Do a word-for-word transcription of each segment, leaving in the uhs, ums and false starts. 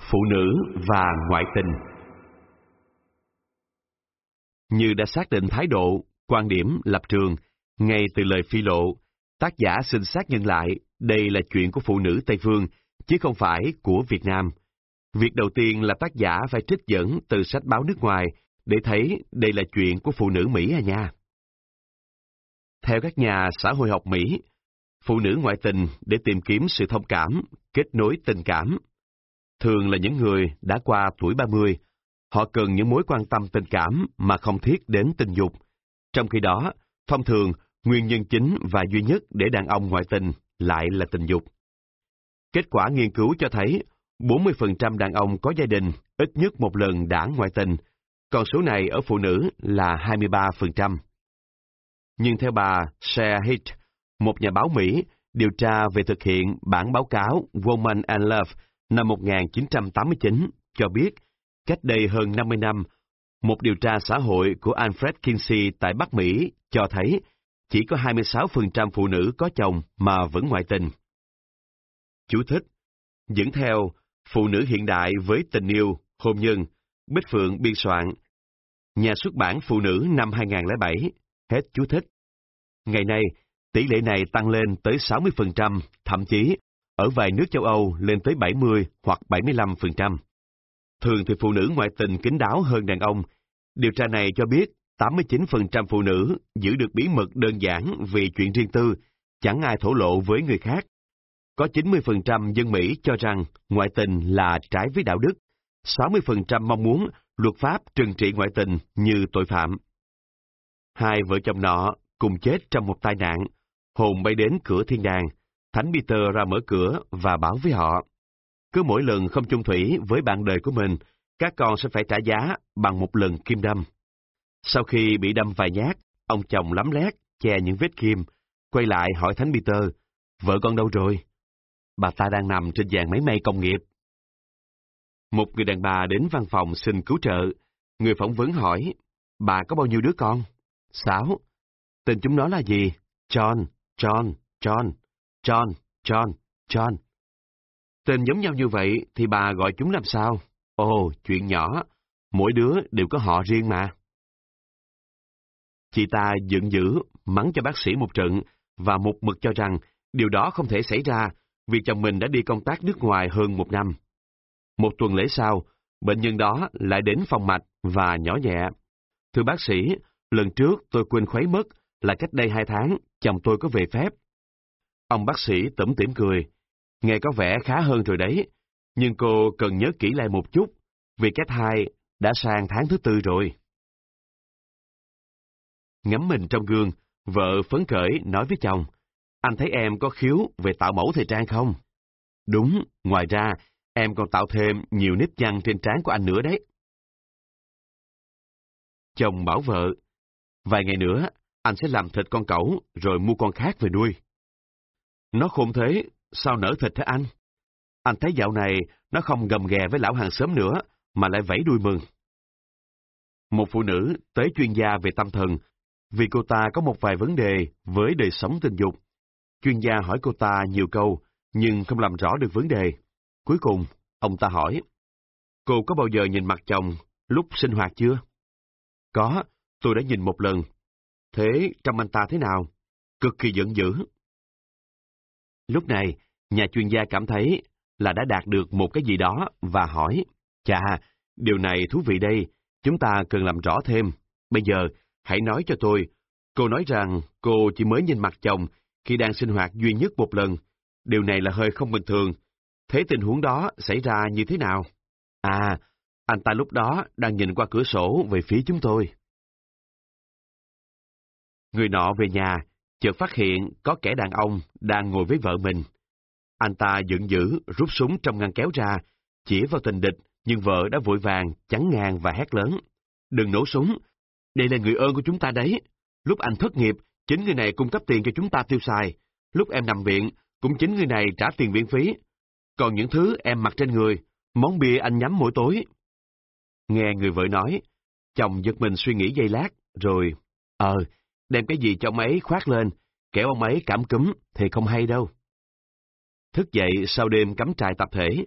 Phụ nữ và ngoại tình. Như đã xác định thái độ, quan điểm, lập trường, ngay từ lời phi lộ, tác giả xin xác nhận lại đây là chuyện của phụ nữ Tây Phương, chứ không phải của Việt Nam. Việc đầu tiên là tác giả phải trích dẫn từ sách báo nước ngoài để thấy đây là chuyện của phụ nữ Mỹ à nha. Theo các nhà xã hội học Mỹ, phụ nữ ngoại tình để tìm kiếm sự thông cảm, kết nối tình cảm. Thường là những người đã qua tuổi ba mươi, họ cần những mối quan tâm tình cảm mà không thiết đến tình dục. Trong khi đó, thông thường, nguyên nhân chính và duy nhất để đàn ông ngoại tình lại là tình dục. Kết quả nghiên cứu cho thấy, bốn mươi phần trăm đàn ông có gia đình ít nhất một lần đã ngoại tình, còn số này ở phụ nữ là hai mươi ba phần trăm. Nhưng theo bà Sarah Heath, một nhà báo Mỹ, điều tra về thực hiện bản báo cáo Woman and Love năm một nghìn chín trăm tám mươi chín, cho biết, cách đây hơn năm mươi năm, một điều tra xã hội của Alfred Kinsey tại Bắc Mỹ cho thấy chỉ có hai mươi sáu phần trăm phụ nữ có chồng mà vẫn ngoại tình. Chú thích: dẫn theo Phụ nữ hiện đại với tình yêu, hôn nhân, Bích Phượng biên soạn. Nhà xuất bản Phụ nữ năm hai nghìn lẻ bảy. Hết chú thích. Ngày nay, tỷ lệ này tăng lên tới sáu mươi phần trăm, thậm chí ở vài nước châu Âu lên tới bảy mươi hoặc bảy mươi lăm phần trăm. Thường thì phụ nữ ngoại tình kín đáo hơn đàn ông. Điều tra này cho biết tám mươi chín phần trăm phụ nữ giữ được bí mật đơn giản vì chuyện riêng tư, chẳng ai thổ lộ với người khác. Có chín mươi phần trăm dân Mỹ cho rằng ngoại tình là trái với đạo đức, sáu mươi phần trăm mong muốn luật pháp trừng trị ngoại tình như tội phạm. Hai vợ chồng nọ cùng chết trong một tai nạn, hồn bay đến cửa thiên đàng, Thánh Peter ra mở cửa và bảo với họ, cứ mỗi lần không chung thủy với bạn đời của mình, các con sẽ phải trả giá bằng một lần kim đâm. Sau khi bị đâm vài nhát, ông chồng lấm lét, che những vết kim, quay lại hỏi Thánh Peter, vợ con đâu rồi? Bà ta đang nằm trên dàn máy may công nghiệp. Một người đàn bà đến văn phòng xin cứu trợ. Người phỏng vấn hỏi, bà có bao nhiêu đứa con? Sáu. Tên chúng nó là gì? John, John, John, John, John, John. Tên giống nhau như vậy thì bà gọi chúng làm sao? Ồ, chuyện nhỏ, mỗi đứa đều có họ riêng mà. Chị ta giận dữ, mắng cho bác sĩ một trận và một mực cho rằng điều đó không thể xảy ra vì chồng mình đã đi công tác nước ngoài hơn một năm. Một tuần lễ sau, bệnh nhân đó lại đến phòng mạch và nhỏ nhẹ. Thưa bác sĩ, lần trước tôi quên khuấy mất là cách đây hai tháng, chồng tôi có về phép. Ông bác sĩ tủm tỉm cười. Nghe có vẻ khá hơn rồi đấy, nhưng cô cần nhớ kỹ lại một chút, vì cái thai đã sang tháng thứ tư rồi. Ngắm mình trong gương, vợ phấn khởi nói với chồng, anh thấy em có khiếu về tạo mẫu thời trang không? Đúng, ngoài ra, em còn tạo thêm nhiều nếp nhăn trên trán của anh nữa đấy. Chồng bảo vợ, vài ngày nữa, anh sẽ làm thịt con cẩu rồi mua con khác về nuôi. Nó khôn thế, sao nở thịt thế anh? Anh thấy dạo này nó không gầm ghè với lão hàng xóm nữa, mà lại vẫy đuôi mừng. Một phụ nữ tới chuyên gia về tâm thần, vì cô ta có một vài vấn đề với đời sống tình dục. Chuyên gia hỏi cô ta nhiều câu, nhưng không làm rõ được vấn đề. Cuối cùng, ông ta hỏi, cô có bao giờ nhìn mặt chồng lúc sinh hoạt chưa? Có, tôi đã nhìn một lần. Thế trong anh ta thế nào? Cực kỳ giận dữ. Lúc này, nhà chuyên gia cảm thấy là đã đạt được một cái gì đó và hỏi, chà, điều này thú vị đây, chúng ta cần làm rõ thêm. Bây giờ, hãy nói cho tôi. Cô nói rằng cô chỉ mới nhìn mặt chồng khi đang sinh hoạt duy nhất một lần. Điều này là hơi không bình thường. Thế tình huống đó xảy ra như thế nào? À, anh ta lúc đó đang nhìn qua cửa sổ về phía chúng tôi. Người nọ về nhà, chợt phát hiện có kẻ đàn ông đang ngồi với vợ mình. Anh ta giận dữ rút súng trong ngăn kéo ra, chĩa vào tình địch, nhưng vợ đã vội vàng chắn ngang và hét lớn. Đừng nổ súng, đây là người ơn của chúng ta đấy. Lúc anh thất nghiệp, chính người này cung cấp tiền cho chúng ta tiêu xài. Lúc em nằm viện, cũng chính người này trả tiền viện phí. Còn những thứ em mặc trên người, món bia anh nhắm mỗi tối. Nghe người vợ nói, chồng giật mình suy nghĩ giây lát, rồi, ờ, đem cái gì cho ông ấy khoác lên, kẻo ông ấy cảm cúm thì không hay đâu. Thức dậy sau đêm cắm trại tập thể,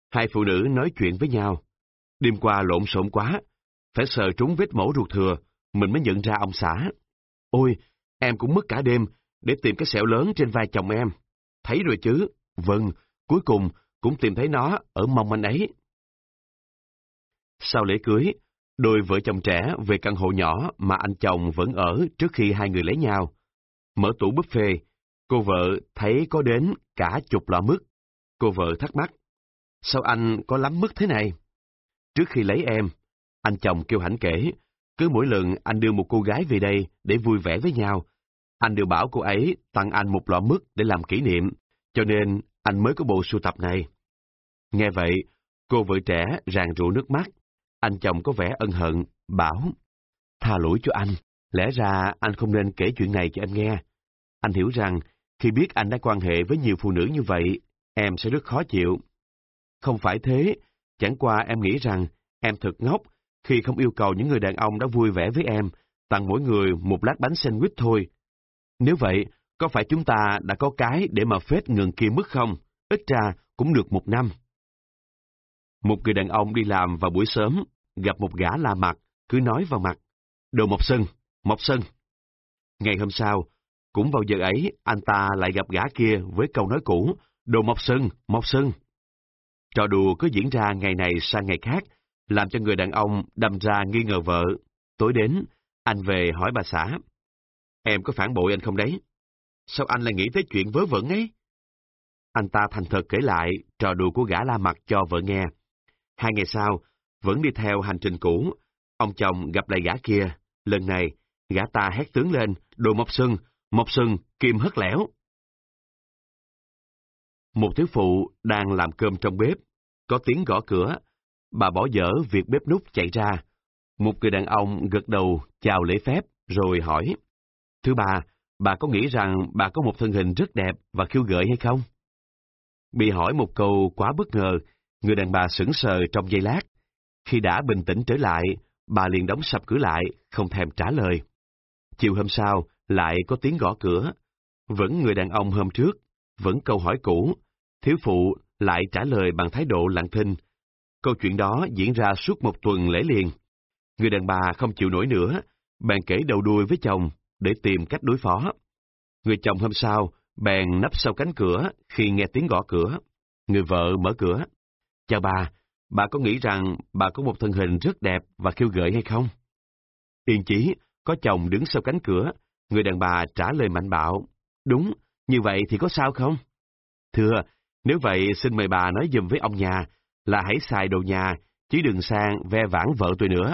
Hai phụ nữ nói chuyện với nhau. Đêm qua lộn xộn quá, phải sờ trúng vết mổ ruột thừa, mình mới nhận ra ông xã. Ôi, em cũng mất cả đêm để tìm cái sẹo lớn trên vai chồng em. Thấy rồi chứ? Vâng, cuối cùng cũng tìm thấy nó ở mông anh ấy. Sau lễ cưới, đôi vợ chồng trẻ về căn hộ nhỏ mà anh chồng vẫn ở trước khi hai người lấy nhau. Mở tủ buffet, cô vợ thấy có đến cả chục lọ mứt. Cô vợ thắc mắc, sao anh có lắm mứt thế này? Trước khi lấy em, anh chồng kêu hãnh kể, cứ mỗi lần anh đưa một cô gái về đây để vui vẻ với nhau, anh đều bảo cô ấy tặng anh một lọ mứt để làm kỷ niệm, cho nên anh mới có bộ sưu tập này. Nghe vậy, cô vợ trẻ ràn rụa nước mắt. Anh chồng có vẻ ân hận, bảo, tha lỗi cho anh, lẽ ra anh không nên kể chuyện này cho em nghe. Anh hiểu rằng, khi biết anh đã quan hệ với nhiều phụ nữ như vậy, em sẽ rất khó chịu. Không phải thế, chẳng qua em nghĩ rằng em thật ngốc khi không yêu cầu những người đàn ông đã vui vẻ với em tặng mỗi người một lát bánh sandwich thôi. Nếu vậy, có phải chúng ta đã có cái để mà phết ngừng kia mất không? Ít ra cũng được một năm. Một người đàn ông đi làm vào buổi sớm, gặp một gã la mặt, cứ nói vào mặt, đồ mọc sân, mọc sân. Ngày hôm sau, cũng vào giờ ấy, anh ta lại gặp gã kia với câu nói cũ, đồ mọc sân, mọc sân. Trò đùa cứ diễn ra ngày này sang ngày khác, làm cho người đàn ông đâm ra nghi ngờ vợ. Tối đến, anh về hỏi bà xã, em có phản bội anh không đấy? Sao anh lại nghĩ tới chuyện vớ vẩn ấy? Anh ta thành thật kể lại trò đùa của gã la mặt cho vợ nghe. Hai ngày sau, vẫn đi theo hành trình cũ, ông chồng gặp lại gã kia. Lần này, gã ta hét tướng lên, đồ mọc sừng, mọc sừng, kim hất lẻo. Một thiếu phụ đang làm cơm trong bếp, có tiếng gõ cửa. Bà bỏ dở việc bếp núc chạy ra. Một người đàn ông gật đầu chào lễ phép, rồi hỏi, thưa bà, bà có nghĩ rằng bà có một thân hình rất đẹp và khiêu gợi hay không? Bị hỏi một câu quá bất ngờ, người đàn bà sững sờ trong giây lát. Khi đã bình tĩnh trở lại, bà liền đóng sập cửa lại, không thèm trả lời. Chiều hôm sau, lại có tiếng gõ cửa. Vẫn người đàn ông hôm trước, vẫn câu hỏi cũ. Thiếu phụ lại trả lời bằng thái độ lặng thinh. Câu chuyện đó diễn ra suốt một tuần lễ liền. Người đàn bà không chịu nổi nữa, bèn kể đầu đuôi với chồng để tìm cách đối phó. Người chồng hôm sau bèn nấp sau cánh cửa khi nghe tiếng gõ cửa. Người vợ mở cửa. Chào bà, bà có nghĩ rằng bà có một thân hình rất đẹp và khiêu gợi hay không? Yên chí, có chồng đứng sau cánh cửa, người đàn bà trả lời mạnh bạo. Đúng, như vậy thì có sao không? Thưa, nếu vậy xin mời bà nói giùm với ông nhà là hãy xài đồ nhà, chứ đừng sang ve vãn vợ tôi nữa.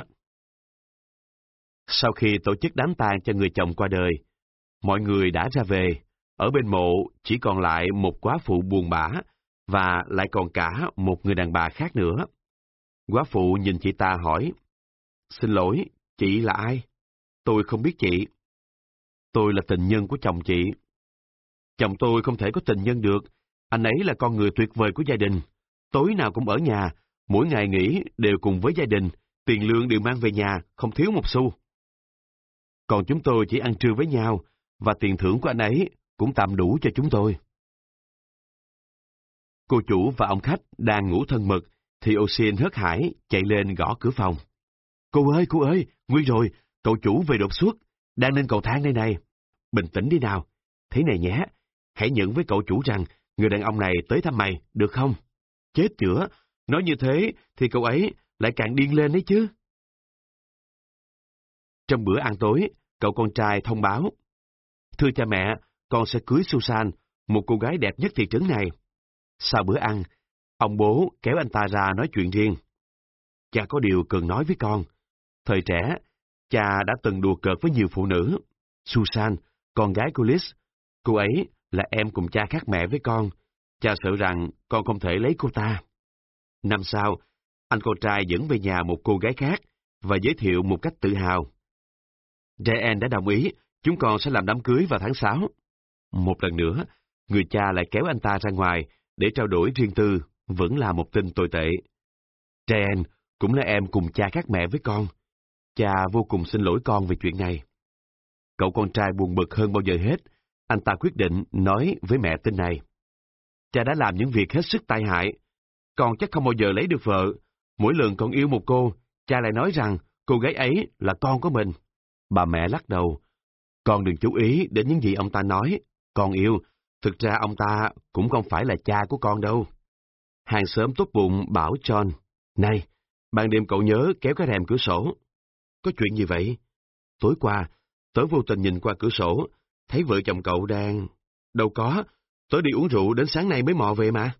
Sau khi tổ chức đám tang cho người chồng qua đời, mọi người đã ra về. Ở bên mộ chỉ còn lại một góa phụ buồn bã và lại còn cả một người đàn bà khác nữa. Góa phụ nhìn chị ta hỏi, xin lỗi, chị là ai? Tôi không biết chị. Tôi là tình nhân của chồng chị. Chồng tôi không thể có tình nhân được, anh ấy là con người tuyệt vời của gia đình. Tối nào cũng ở nhà, mỗi ngày nghỉ đều cùng với gia đình, tiền lương đều mang về nhà, không thiếu một xu. Còn chúng tôi chỉ ăn trưa với nhau, và tiền thưởng của anh ấy cũng tạm đủ cho chúng tôi. Cô chủ và ông khách đang ngủ thân mật, thì Ocean hớt hải chạy lên gõ cửa phòng. Cô ơi, cô ơi, nguy rồi, cậu chủ về đột xuất, đang lên cầu thang đây này. Bình tĩnh đi nào. Thế này nhé, hãy nhận với cậu chủ rằng người đàn ông này tới thăm mày, được không? Chết chữa, nói như thế thì cậu ấy lại càng điên lên đấy chứ. Trong bữa ăn tối, cậu con trai thông báo. Thưa cha mẹ, con sẽ cưới Susan, một cô gái đẹp nhất thị trấn này. Sau bữa ăn, ông bố kéo anh ta ra nói chuyện riêng. Cha có điều cần nói với con. Thời trẻ, cha đã từng đùa cợt với nhiều phụ nữ. Susan, con gái của Liz, cô ấy là em cùng cha khác mẹ với con. Cha sợ rằng con không thể lấy cô ta. Năm sau, anh con trai dẫn về nhà một cô gái khác và giới thiệu một cách tự hào. Diane đã đồng ý, chúng con sẽ làm đám cưới vào tháng sáu. Một lần nữa, người cha lại kéo anh ta ra ngoài để trao đổi riêng tư, vẫn là một tin tồi tệ. Diane cũng là em cùng cha khác mẹ với con. Cha vô cùng xin lỗi con về chuyện này. Cậu con trai buồn bực hơn bao giờ hết, anh ta quyết định nói với mẹ tin này. Cha đã làm những việc hết sức tai hại. con chắc không bao giờ lấy được vợ. Mỗi lần con yêu một cô, cha lại nói rằng cô gái ấy là con của mình. Bà mẹ lắc đầu. Con đừng chú ý đến những gì ông ta nói. Con yêu, thực ra ông ta cũng không phải là cha của con đâu. Hàng xóm tốt bụng bảo John, này, ban đêm cậu nhớ kéo cái rèm cửa sổ. Có chuyện gì vậy? Tối qua, tớ vô tình nhìn qua cửa sổ, thấy vợ chồng cậu đang... Đâu có, tớ đi uống rượu đến sáng nay mới mò về mà.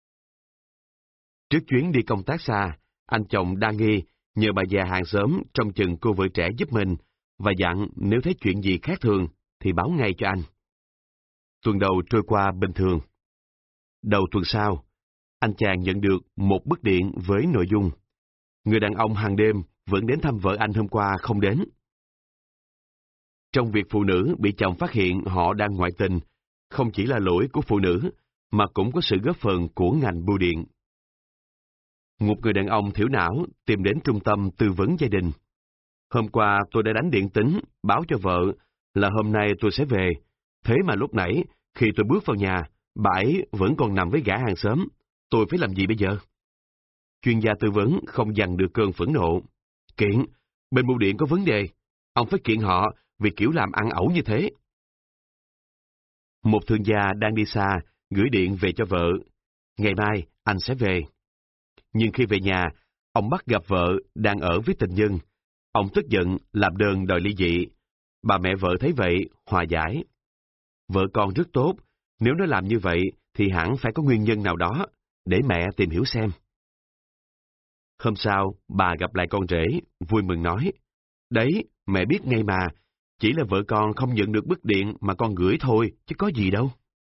Trước chuyến đi công tác xa, anh chồng đa nghi nhờ bà già hàng xóm trông chừng cô vợ trẻ giúp mình, và dặn nếu thấy chuyện gì khác thường thì báo ngay cho anh. Tuần đầu trôi qua bình thường. Đầu tuần sau, anh chàng nhận được một bức điện với nội dung: người đàn ông hàng đêm vẫn đến thăm vợ anh hôm qua không đến. Trong việc phụ nữ bị chồng phát hiện họ đang ngoại tình, không chỉ là lỗi của phụ nữ, mà cũng có sự góp phần của ngành bưu điện. Một người đàn ông thiểu não tìm đến trung tâm tư vấn gia đình. Hôm qua tôi đã đánh điện tín báo cho vợ là hôm nay tôi sẽ về. Thế mà lúc nãy, khi tôi bước vào nhà, bà ấy vẫn còn nằm với gã hàng xóm. Tôi phải làm gì bây giờ? Chuyên gia tư vấn không dằn được cơn phẫn nộ. Kiện, bên bưu điện có vấn đề. Ông phải kiện họ vì kiểu làm ăn ẩu như thế. Một thương gia đang đi xa, gửi điện về cho vợ. Ngày mai, anh sẽ về. Nhưng khi về nhà, ông bắt gặp vợ đang ở với tình nhân. Ông tức giận làm đơn đòi ly dị. Bà mẹ vợ thấy vậy, hòa giải. Vợ con rất tốt, nếu nó làm như vậy thì hẳn phải có nguyên nhân nào đó, để mẹ tìm hiểu xem. Hôm sau, bà gặp lại con rể, vui mừng nói, đấy, mẹ biết ngay mà, chỉ là vợ con không nhận được bức điện mà con gửi thôi, chứ có gì đâu.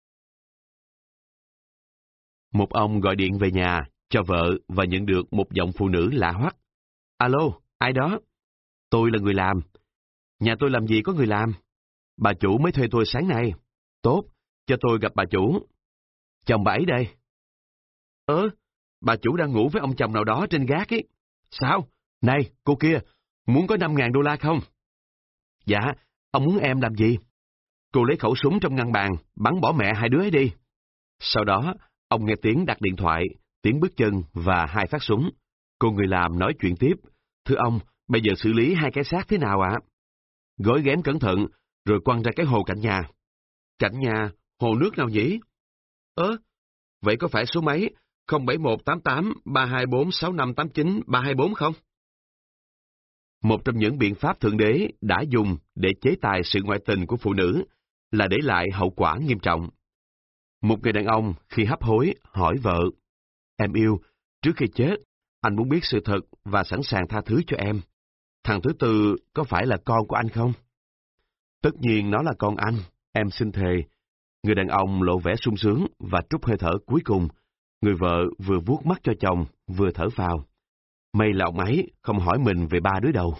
Một ông gọi điện về nhà, cho vợ và nhận được một giọng phụ nữ lạ hoắc. Alo, ai đó? Tôi là người làm. Nhà tôi làm gì có người làm? Bà chủ mới thuê tôi sáng nay. Tốt, cho tôi gặp bà chủ. Chồng bà ấy đây. Ơ, bà chủ đang ngủ với ông chồng nào đó trên gác ấy. Sao? Này, cô kia, muốn có năm ngàn đô la không? Dạ, ông muốn em làm gì? Cô lấy khẩu súng trong ngăn bàn, bắn bỏ mẹ hai đứa ấy đi. Sau đó, ông nghe tiếng đặt điện thoại, tiếng bước chân và hai phát súng. Cô người làm nói chuyện tiếp. Thưa ông, bây giờ xử lý hai cái xác thế nào ạ? Gói ghém cẩn thận, rồi quăng ra cái hồ cạnh nhà. Cạnh nhà, hồ nước nào nhỉ? Ơ, vậy có phải số máy không bảy một tám tám ba hai bốn sáu năm tám chín ba hai bốn không? Một trong những biện pháp Thượng Đế đã dùng để chế tài sự ngoại tình của phụ nữ là để lại hậu quả nghiêm trọng. Một người đàn ông khi hấp hối hỏi vợ, em yêu, trước khi chết, anh muốn biết sự thật và sẵn sàng tha thứ cho em. Thằng thứ tư có phải là con của anh không? Tất nhiên nó là con anh, em xin thề. Người đàn ông lộ vẻ sung sướng và trút hơi thở cuối cùng. Người vợ vừa vuốt mắt cho chồng, vừa thở phào. May là ông ấy không hỏi mình về ba đứa đầu.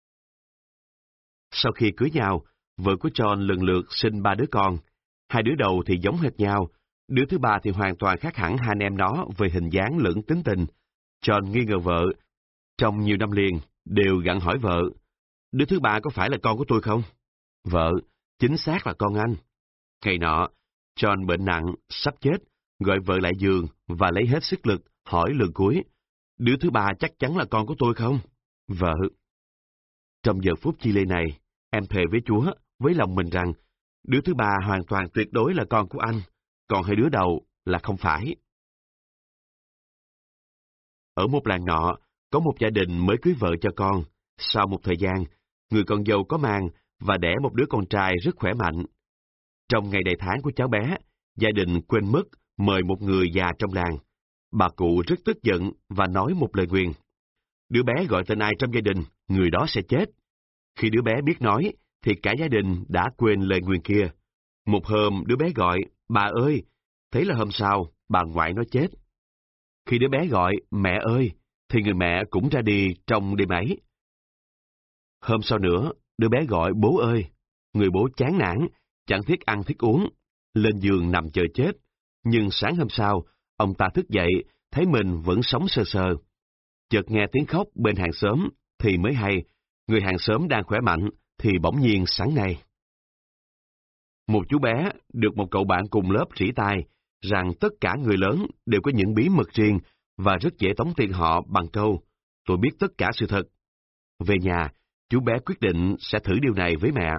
Sau khi cưới nhau, vợ của John lần lượt sinh ba đứa con. Hai đứa đầu thì giống hệt nhau, đứa thứ ba thì hoàn toàn khác hẳn hai anh em nó về hình dáng lẫn tính tình. John nghi ngờ vợ. Trong nhiều năm liền, đều gặng hỏi vợ, đứa thứ ba có phải là con của tôi không? Vợ, chính xác là con anh. Ngày nọ, John bệnh nặng, sắp chết, gọi vợ lại giường và lấy hết sức lực hỏi lần cuối, đứa thứ ba chắc chắn là con của tôi không? Vợ. Trong giờ phút chi lê này, em thề với Chúa, với lòng mình rằng, đứa thứ ba hoàn toàn tuyệt đối là con của anh, còn hai đứa đầu là không phải. Ở một làng nọ, có một gia đình mới cưới vợ cho con. Sau một thời gian, người con dâu có mang và đẻ một đứa con trai rất khỏe mạnh. Trong ngày đầy tháng của cháu bé, gia đình quên mất mời một người già trong làng. Bà cụ rất tức giận và nói một lời nguyền. Đứa bé gọi tên ai trong gia đình, người đó sẽ chết. Khi đứa bé biết nói, thì cả gia đình đã quên lời nguyền kia. Một hôm đứa bé gọi, bà ơi, thế là hôm sau, bà ngoại nó chết. Khi đứa bé gọi, mẹ ơi, thì người mẹ cũng ra đi trong đêm ấy. Hôm sau nữa, đứa bé gọi bố ơi, người bố chán nản, chẳng thiết ăn thiết uống, lên giường nằm chờ chết. Nhưng sáng hôm sau, ông ta thức dậy, thấy mình vẫn sống sơ sơ. Chợt nghe tiếng khóc bên hàng xóm, thì mới hay, người hàng xóm đang khỏe mạnh, thì bỗng nhiên sáng nay. Một chú bé được một cậu bạn cùng lớp rỉ tai rằng tất cả người lớn đều có những bí mật riêng và rất dễ tống tiền họ bằng câu, tôi biết tất cả sự thật. Về nhà, chú bé quyết định sẽ thử điều này với mẹ.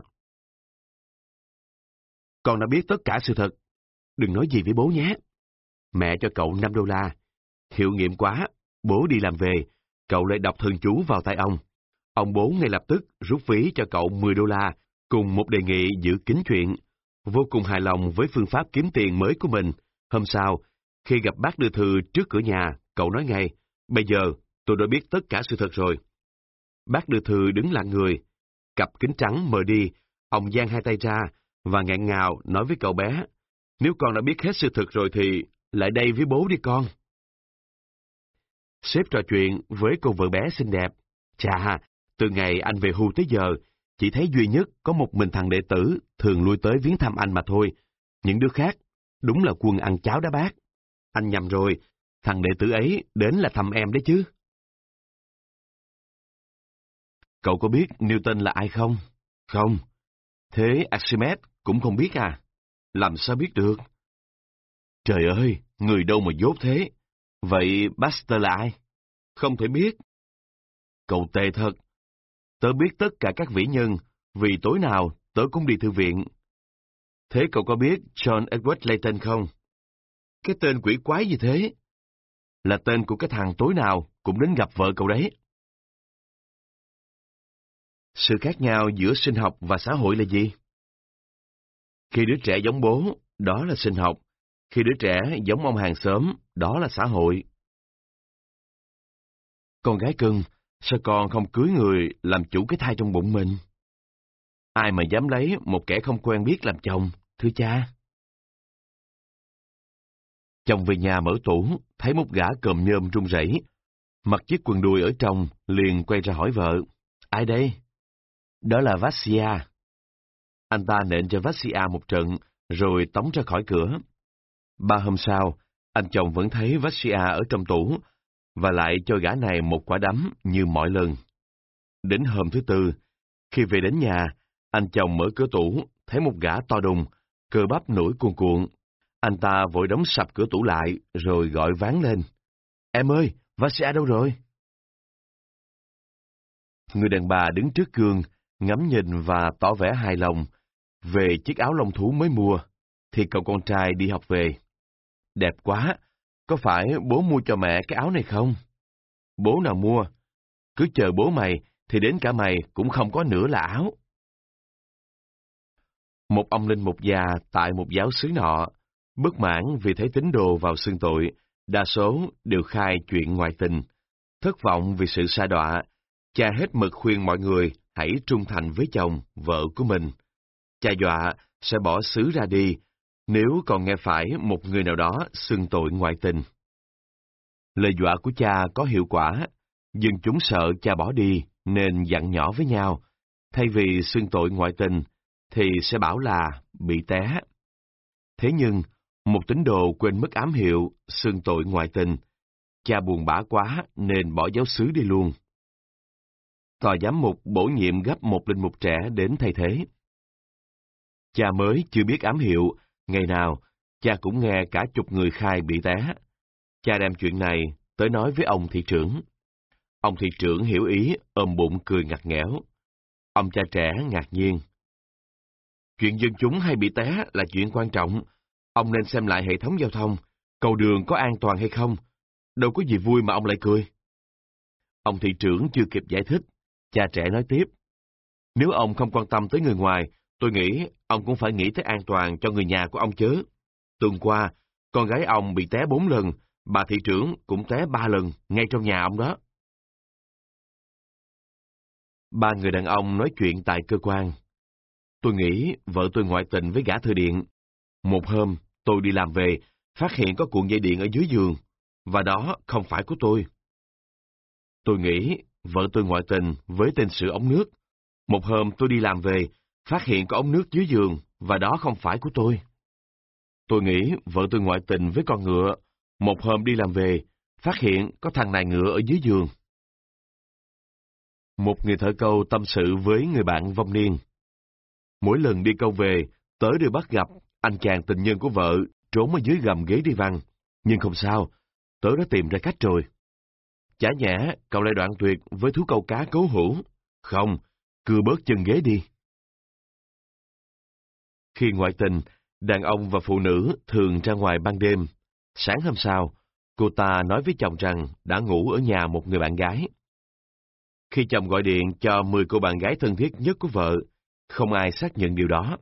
Con đã biết tất cả sự thật. Đừng nói gì với bố nhé. Mẹ cho cậu năm đô la. Hiệu nghiệm quá, bố đi làm về, cậu lại đọc thần chú vào tai ông. Ông bố ngay lập tức rút phí cho cậu mười đô la, cùng một đề nghị giữ kín chuyện. Vô cùng hài lòng với phương pháp kiếm tiền mới của mình. Hôm sau, khi gặp bác đưa thư trước cửa nhà, cậu nói ngay, bây giờ tôi đã biết tất cả sự thật rồi. Bác đưa thư đứng lặng người, cặp kính trắng mờ đi, ông giang hai tay ra và nghẹn ngào nói với cậu bé, nếu con đã biết hết sự thật rồi thì lại đây với bố đi con. Sếp trò chuyện với cô vợ bé xinh đẹp. Chà, từ ngày anh về hưu tới giờ, chỉ thấy duy nhất có một mình thằng đệ tử thường lui tới viếng thăm anh mà thôi. Những đứa khác, đúng là quân ăn cháo đá bát. Anh nhầm rồi, thằng đệ tử ấy đến là thăm em đấy chứ. Cậu có biết Newton là ai không? Không. Thế Archimedes cũng không biết à? Làm sao biết được? Trời ơi, người đâu mà dốt thế. Vậy Baxter là ai? Không thể biết. Cậu tệ thật. Tớ biết tất cả các vĩ nhân, vì tối nào tớ cũng đi thư viện. Thế cậu có biết John Edward Layton không? Cái tên quỷ quái gì thế? Là tên của cái thằng tối nào cũng đến gặp vợ cậu đấy. Sự khác nhau giữa sinh học và xã hội là gì? Khi đứa trẻ giống bố, đó là sinh học. Khi đứa trẻ giống ông hàng xóm, đó là xã hội. Con gái cưng, sao con không cưới người làm chủ cái thai trong bụng mình? Ai mà dám lấy một kẻ không quen biết làm chồng, thưa cha? Chồng về nhà mở tủ, thấy một gã còm nhôm run rẩy, mặc chiếc quần đùi ở trong, liền quay ra hỏi vợ. Ai đây? Đó là Vassia. Anh ta nện cho Vassia một trận, rồi tống ra khỏi cửa. Ba hôm sau, anh chồng vẫn thấy Vassia ở trong tủ, và lại cho gã này một quả đấm như mọi lần. Đến hôm thứ tư, khi về đến nhà, anh chồng mở cửa tủ, thấy một gã to đùng, cơ bắp nổi cuồn cuộn. Anh ta vội đóng sập cửa tủ lại, rồi gọi ván lên. Em ơi, Vassia đâu rồi? Người đàn bà đứng trước gương, ngắm nhìn và tỏ vẻ hài lòng về chiếc áo lông thú mới mua, thì cậu con trai đi học về. Đẹp quá, có phải bố mua cho mẹ cái áo này không? Bố nào mua? Cứ chờ bố mày, thì đến cả mày cũng không có nửa là áo. Một ông linh mục già tại một giáo xứ nọ, bất mãn vì thấy tín đồ vào xưng tội, đa số đều khai chuyện ngoại tình. Thất vọng vì sự sa đọa, cha hết mực khuyên mọi người hãy trung thành với chồng, vợ của mình. Cha dọa sẽ bỏ xứ ra đi, nếu còn nghe phải một người nào đó xưng tội ngoại tình. Lời dọa của cha có hiệu quả, dân chúng sợ cha bỏ đi nên dặn nhỏ với nhau, thay vì xưng tội ngoại tình thì sẽ bảo là bị té. Thế nhưng, một tín đồ quên mất ám hiệu xưng tội ngoại tình, cha buồn bã quá nên bỏ giáo xứ đi luôn. Tòa giám mục bổ nhiệm gấp một linh mục trẻ đến thay thế. Cha mới chưa biết ám hiệu, ngày nào, cha cũng nghe cả chục người khai bị té. Cha đem chuyện này tới nói với ông thị trưởng. Ông thị trưởng hiểu ý, ôm bụng cười ngặt nghẽo. Ông cha trẻ ngạc nhiên. Chuyện dân chúng hay bị té là chuyện quan trọng. Ông nên xem lại hệ thống giao thông, cầu đường có an toàn hay không. Đâu có gì vui mà ông lại cười. Ông thị trưởng chưa kịp giải thích, cha trẻ nói tiếp. Nếu ông không quan tâm tới người ngoài, tôi nghĩ ông cũng phải nghĩ tới an toàn cho người nhà của ông chứ. Tuần qua, con gái ông bị té bốn lần, bà thị trưởng cũng té ba lần, ngay trong nhà ông đó. Ba người đàn ông nói chuyện tại cơ quan. Tôi nghĩ vợ tôi ngoại tình với gã thư điện. Một hôm, tôi đi làm về, phát hiện có cuộn dây điện ở dưới giường, và đó không phải của tôi. Tôi nghĩ vợ tôi ngoại tình với tên sửa ống nước. Một hôm tôi đi làm về, phát hiện có ống nước dưới giường, và đó không phải của tôi. Tôi nghĩ vợ tôi ngoại tình với con ngựa. Một hôm đi làm về, phát hiện có thằng nài ngựa ở dưới giường. Một người thợ câu tâm sự với người bạn vong niên. Mỗi lần đi câu về, tớ đều bắt gặp anh chàng tình nhân của vợ trốn ở dưới gầm ghế đi văn. Nhưng không sao, tớ tớ đã tìm ra cách rồi. Chả nhẽ cậu lại đoạn tuyệt với thú câu cá cố hữu. Không, cưa bớt chân ghế đi. Khi ngoại tình, đàn ông và phụ nữ thường ra ngoài ban đêm. Sáng hôm sau, cô ta nói với chồng rằng đã ngủ ở nhà một người bạn gái. Khi chồng gọi điện cho mười cô bạn gái thân thiết nhất của vợ, không ai xác nhận điều đó.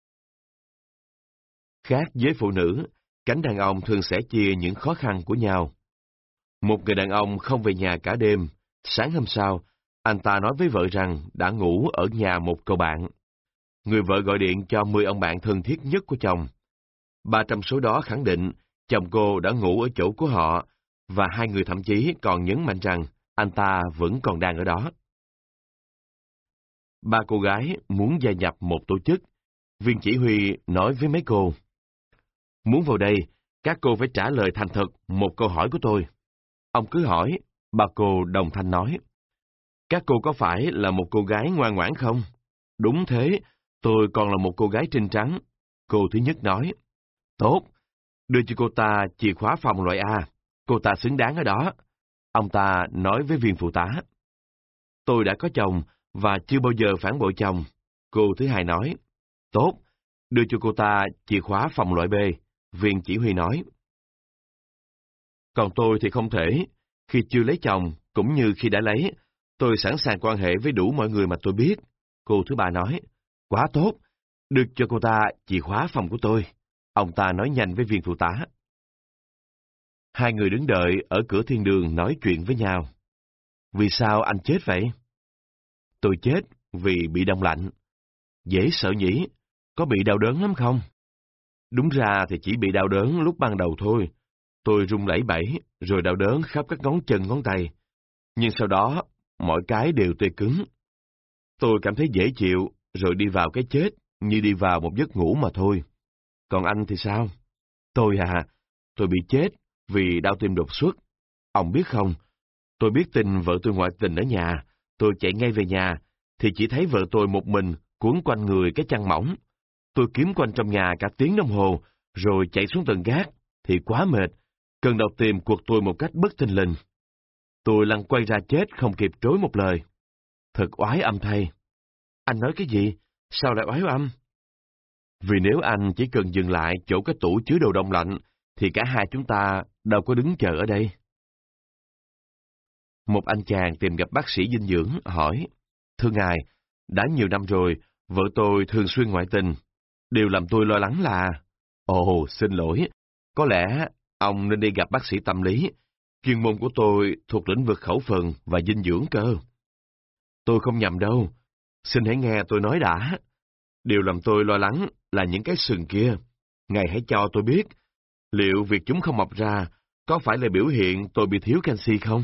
Khác với phụ nữ, cánh đàn ông thường sẽ chia những khó khăn của nhau. Một người đàn ông không về nhà cả đêm, sáng hôm sau, anh ta nói với vợ rằng đã ngủ ở nhà một cậu bạn. Người vợ gọi điện cho mười ông bạn thân thiết nhất của chồng. Ba trong số đó khẳng định chồng cô đã ngủ ở chỗ của họ, và hai người thậm chí còn nhấn mạnh rằng anh ta vẫn còn đang ở đó. Ba cô gái muốn gia nhập một tổ chức. Viên chỉ huy nói với mấy cô: muốn vào đây, các cô phải trả lời thành thật một câu hỏi của tôi. Ông cứ hỏi, ba cô đồng thanh nói. Các cô có phải là một cô gái ngoan ngoãn không? Đúng thế, tôi còn là một cô gái trinh trắng. Cô thứ nhất nói. Tốt, đưa cho cô ta chìa khóa phòng loại A. Cô ta xứng đáng ở đó. Ông ta nói với viên phụ tá. Tôi đã có chồng và chưa bao giờ phản bội chồng. Cô thứ hai nói. Tốt, đưa cho cô ta chìa khóa phòng loại B. Viên chỉ huy nói. Còn tôi thì không thể. Khi chưa lấy chồng, cũng như khi đã lấy, tôi sẵn sàng quan hệ với đủ mọi người mà tôi biết. Cô thứ ba nói. Quá tốt, đưa cho cô ta chìa khóa phòng của tôi. Ông ta nói nhanh với viên phụ tá. Hai người đứng đợi ở cửa thiên đường nói chuyện với nhau. Vì sao anh chết vậy? Tôi chết vì bị đông lạnh. Dễ sợ nhỉ? Có bị đau đớn lắm không? Đúng ra thì chỉ bị đau đớn lúc ban đầu thôi. Tôi run lẩy bẩy, rồi đau đớn khắp các ngón chân ngón tay. Nhưng sau đó, mọi cái đều tê cứng. Tôi cảm thấy dễ chịu, rồi đi vào cái chết, như đi vào một giấc ngủ mà thôi. Còn anh thì sao? Tôi à, tôi bị chết vì đau tim đột xuất. Ông biết không, tôi biết tin vợ tôi ngoại tình ở nhà, tôi chạy ngay về nhà, thì chỉ thấy vợ tôi một mình cuốn quanh người cái chăn mỏng. Tôi kiếm quanh trong nhà cả tiếng đồng hồ, rồi chạy xuống tầng gác, thì quá mệt, cơn đau tim quật tôi một cách bất thình lình. Tôi lăn quay ra chết không kịp trối một lời. Thật oái âm thay. Anh nói cái gì? Sao lại oái âm? Vì nếu anh chỉ cần dừng lại chỗ cái tủ chứa đồ đông lạnh, thì cả hai chúng ta đâu có đứng chờ ở đây. Một anh chàng tìm gặp bác sĩ dinh dưỡng hỏi, thưa ngài, đã nhiều năm rồi, vợ tôi thường xuyên ngoại tình. Điều làm tôi lo lắng là... Ồ, xin lỗi, có lẽ ông nên đi gặp bác sĩ tâm lý. Chuyên môn của tôi thuộc lĩnh vực khẩu phần và dinh dưỡng cơ. Tôi không nhầm đâu. Xin hãy nghe tôi nói đã. Điều làm tôi lo lắng là những cái sừng kia. Ngài hãy cho tôi biết, liệu việc chúng không mọc ra có phải là biểu hiện tôi bị thiếu canxi không?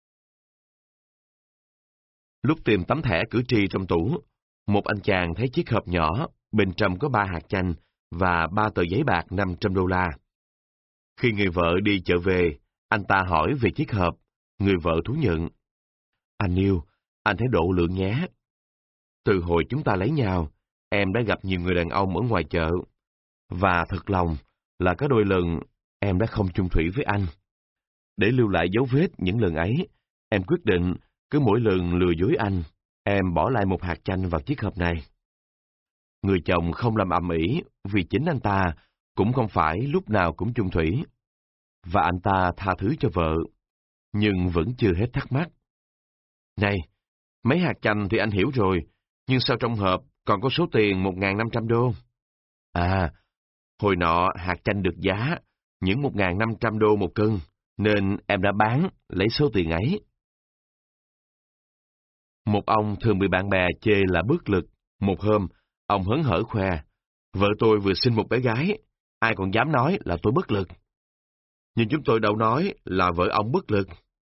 Lúc tìm tấm thẻ cử tri trong tủ, một anh chàng thấy chiếc hộp nhỏ, bên trong có ba hạt chanh và ba tờ giấy bạc năm trăm đô la. Khi người vợ đi chợ về, anh ta hỏi về chiếc hộp, người vợ thú nhận. Anh yêu, anh thấy độ lượng nhé. Từ hồi chúng ta lấy nhau, em đã gặp nhiều người đàn ông ở ngoài chợ. Và thật lòng là có đôi lần em đã không chung thủy với anh. Để lưu lại dấu vết những lần ấy, em quyết định cứ mỗi lần lừa dối anh, em bỏ lại một hạt chanh vào chiếc hộp này. Người chồng không làm ầm ĩ vì chính anh ta cũng không phải lúc nào cũng chung thủy. Và anh ta tha thứ cho vợ, nhưng vẫn chưa hết thắc mắc. Này, mấy hạt chanh thì anh hiểu rồi, nhưng sao trong hộp còn có số tiền một nghìn năm trăm đô? À, hồi nọ hạt chanh được giá những một nghìn năm trăm đô một cân, nên em đã bán lấy số tiền ấy. Một ông thường bị bạn bè chê là bất lực. Một hôm, ông hớn hở khoe, vợ tôi vừa sinh một bé gái, ai còn dám nói là tôi bất lực. Nhưng chúng tôi đâu nói là vợ ông bất lực.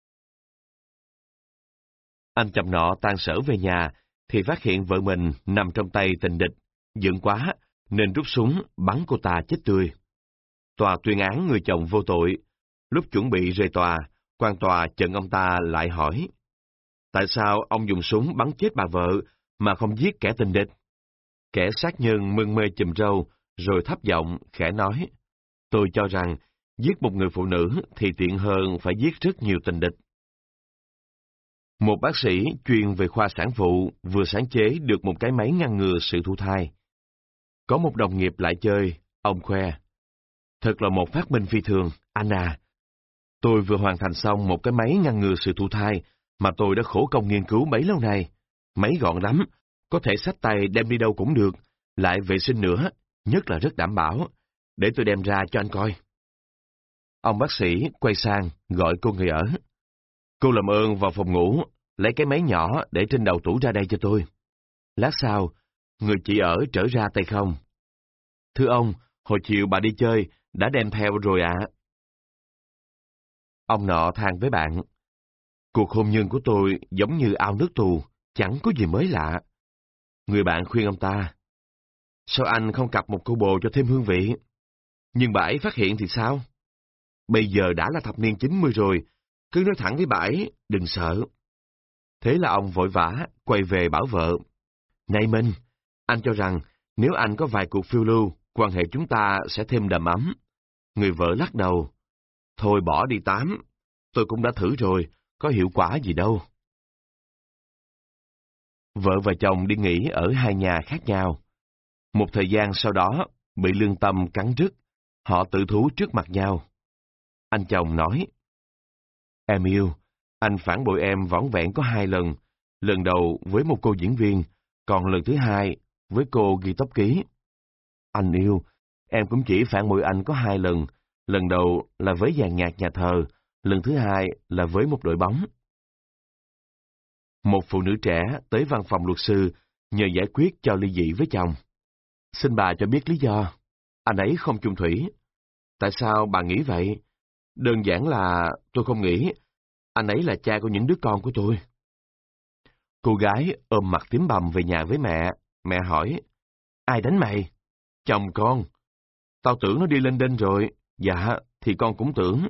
Anh chồng nọ tan sở về nhà, thì phát hiện vợ mình nằm trong tay tình địch, giận quá, nên rút súng bắn cô ta chết tươi. Tòa tuyên án người chồng vô tội. Lúc chuẩn bị rời tòa, quan tòa chận ông ta lại hỏi, tại sao ông dùng súng bắn chết bà vợ mà không giết kẻ tình địch? Kẻ sát nhân mân mê chùm râu, rồi thấp giọng, khẽ nói, tôi cho rằng Giết một người phụ nữ thì tiện hơn phải giết rất nhiều tình địch. Một bác sĩ chuyên về khoa sản phụ vừa sáng chế được một cái máy ngăn ngừa sự thụ thai. Có một đồng nghiệp lại chơi, ông khoe. Thật là một phát minh phi thường, anh à. Tôi vừa hoàn thành xong một cái máy ngăn ngừa sự thụ thai mà tôi đã khổ công nghiên cứu bấy lâu nay. Máy gọn lắm, có thể xách tay đem đi đâu cũng được, lại vệ sinh nữa, nhất là rất đảm bảo. Để tôi đem ra cho anh coi. Ông bác sĩ quay sang, gọi cô người ở. Cô làm ơn vào phòng ngủ, lấy cái máy nhỏ để trên đầu tủ ra đây cho tôi. Lát sau, người chị ở trở ra tay không. Thưa ông, hồi chiều bà đi chơi, đã đem theo rồi ạ. À. Ông nọ than với bạn. Cuộc hôn nhân của tôi giống như ao nước tù, chẳng có gì mới lạ. Người bạn khuyên ông ta. Sao anh không cặp một cô bồ cho thêm hương vị? Nhưng bà ấy phát hiện thì sao? Bây giờ đã là thập niên chín mươi rồi, cứ nói thẳng với bà ấy, đừng sợ. Thế là ông vội vã, quay về bảo vợ. Này Minh, anh cho rằng nếu anh có vài cuộc phiêu lưu, quan hệ chúng ta sẽ thêm đầm ấm. Người vợ lắc đầu. Thôi bỏ đi tám, tôi cũng đã thử rồi, có hiệu quả gì đâu. Vợ và chồng đi nghỉ ở hai nhà khác nhau. Một thời gian sau đó, bị lương tâm cắn rứt, họ tự thú trước mặt nhau. Anh chồng nói, em yêu, anh phản bội em vỏn vẹn có hai lần, lần đầu với một cô diễn viên, còn lần thứ hai với cô ghi tóc ký. Anh yêu, em cũng chỉ phản bội anh có hai lần, lần đầu là với dàn nhạc nhà thờ, lần thứ hai là với một đội bóng. Một phụ nữ trẻ tới văn phòng luật sư nhờ giải quyết cho ly dị với chồng. Xin bà cho biết lý do. Anh ấy không chung thủy. Tại sao bà nghĩ vậy? Đơn giản là tôi không nghĩ. Anh ấy là cha của những đứa con của tôi. Cô gái ôm mặt tím bầm về nhà với mẹ. Mẹ hỏi, ai đánh mày? Chồng con. Tao tưởng nó đi lên đên rồi. Dạ, thì con cũng tưởng.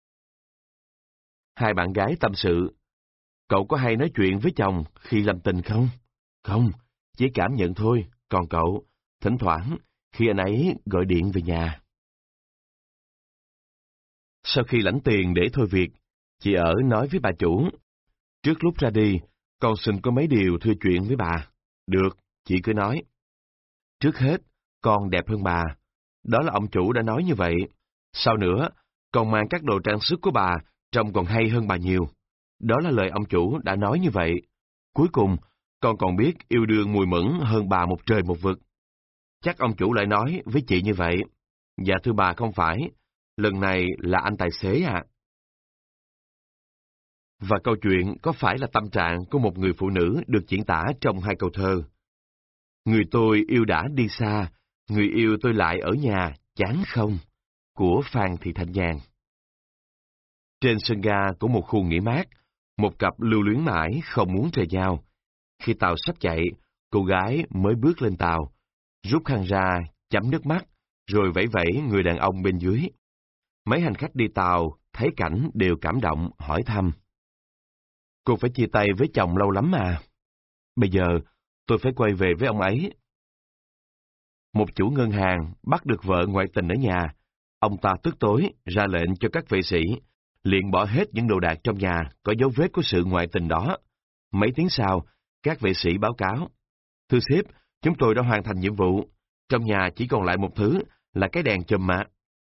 Hai bạn gái tâm sự. Cậu có hay nói chuyện với chồng khi làm tình không? Không, chỉ cảm nhận thôi. Còn cậu, thỉnh thoảng, khi anh ấy gọi điện về nhà. Sau khi lãnh tiền để thôi việc, chị ở nói với bà chủ. Trước lúc ra đi, con xin có mấy điều thưa chuyện với bà. Được, chị cứ nói. Trước hết, con đẹp hơn bà. Đó là ông chủ đã nói như vậy. Sau nữa, con mang các đồ trang sức của bà trông còn hay hơn bà nhiều. Đó là lời ông chủ đã nói như vậy. Cuối cùng, con còn biết yêu đương mùi mẫn hơn bà một trời một vực. Chắc ông chủ lại nói với chị như vậy. Dạ thưa bà không phải. Lần này là anh tài xế ạ. À. Và câu chuyện có phải là tâm trạng của một người phụ nữ được diễn tả trong hai câu thơ. Người tôi yêu đã đi xa, người yêu tôi lại ở nhà, chán không? Của Phan Thị Thanh Nhàn. Trên sân ga của một khu nghỉ mát, một cặp lưu luyến mãi không muốn rời nhau. Khi tàu sắp chạy, cô gái mới bước lên tàu, rút khăn ra, chấm nước mắt, rồi vẫy vẫy người đàn ông bên dưới. Mấy hành khách đi tàu, thấy cảnh đều cảm động, hỏi thăm. Cô phải chia tay với chồng lâu lắm mà. Bây giờ, tôi phải quay về với ông ấy. Một chủ ngân hàng bắt được vợ ngoại tình ở nhà. Ông ta tức tối, ra lệnh cho các vệ sĩ, liền bỏ hết những đồ đạc trong nhà có dấu vết của sự ngoại tình đó. Mấy tiếng sau, các vệ sĩ báo cáo. Thưa sếp, chúng tôi đã hoàn thành nhiệm vụ. Trong nhà chỉ còn lại một thứ, là cái đèn chùm ạ.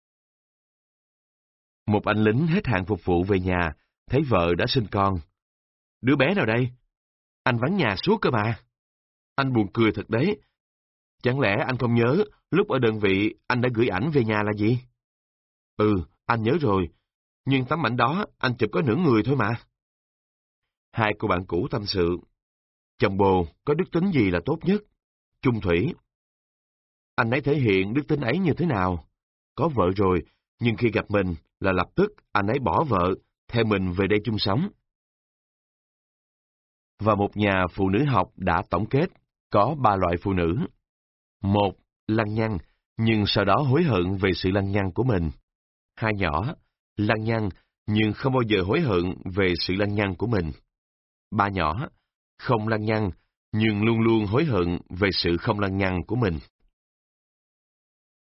Một anh lính hết hạn phục vụ về nhà, thấy vợ đã sinh con. Đứa bé nào đây? Anh vắng nhà suốt cơ mà. Anh buồn cười thật đấy. Chẳng lẽ anh không nhớ lúc ở đơn vị anh đã gửi ảnh về nhà là gì? Ừ, anh nhớ rồi. Nhưng tấm ảnh đó anh chụp có nửa người thôi mà. Hai cô bạn cũ tâm sự. Chồng bồ có đức tính gì là tốt nhất? Chung thủy. Anh ấy thể hiện đức tính ấy như thế nào? Có vợ rồi, nhưng khi gặp mình là lập tức anh ấy bỏ vợ, theo mình về đây chung sống. Và một nhà phụ nữ học đã tổng kết có ba loại phụ nữ. Một, lăng nhăng, nhưng sau đó hối hận về sự lăng nhăng của mình. Hai nhỏ, lăng nhăng, nhưng không bao giờ hối hận về sự lăng nhăng của mình. Ba nhỏ, không lăng nhăng, nhưng luôn luôn hối hận về sự không lăng nhăng của mình.